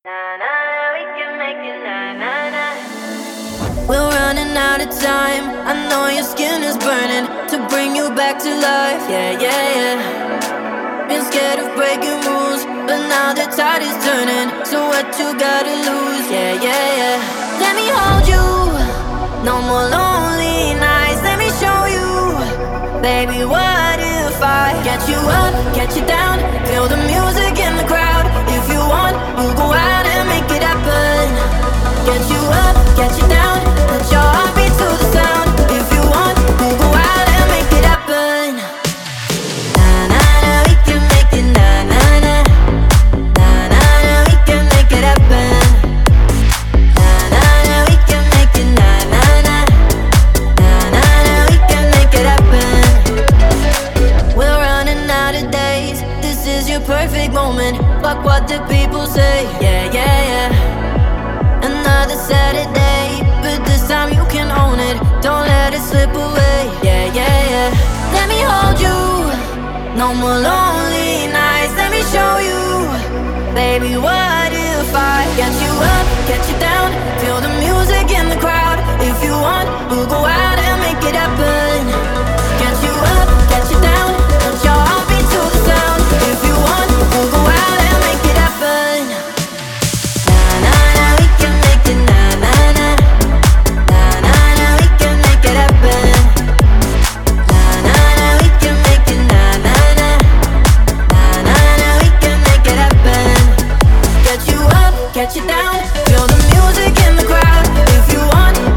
We can make it We're running out of time. I know your skin is burning to bring you back to life. Yeah, yeah, yeah. Been scared of breaking rules, but now the tide is turning. So what you gotta lose? Yeah, yeah, yeah. Let me hold you. No more lonely nights. Let me show you, baby. What if I get you up, get you down, feel the music in the crowd? If you want, we'll go out and make it happen. Get you up, get you down, put your heartbeat to the sound. If you want, we'll go out and make it happen. Na na na, we can make it na na na. Na na na, we can make it happen. Na na na, we can make it na na na. Na na na, we can make it happen. We're running out of days. This is your perfect moment. Fuck what the people say. Yeah, yeah, yeah. Another Saturday, but this time you can own it. Don't let it slip away. Yeah, yeah, yeah. Let me hold you. No more lonely nights. Let me show you, baby. What if I get you up, get you down, feel the music in the crowd? If you want, we'll go out and make it happen. Get you up, get you down, put your heartbeat to the sound. If you want, we'll go out and make it happen. Na na na, we can make it na na na. Na na na, we can make it happen. Na na na, we can make it na na na. Na na na, we can make it happen. Get you up, get you down, feel the music in the crowd. If you want,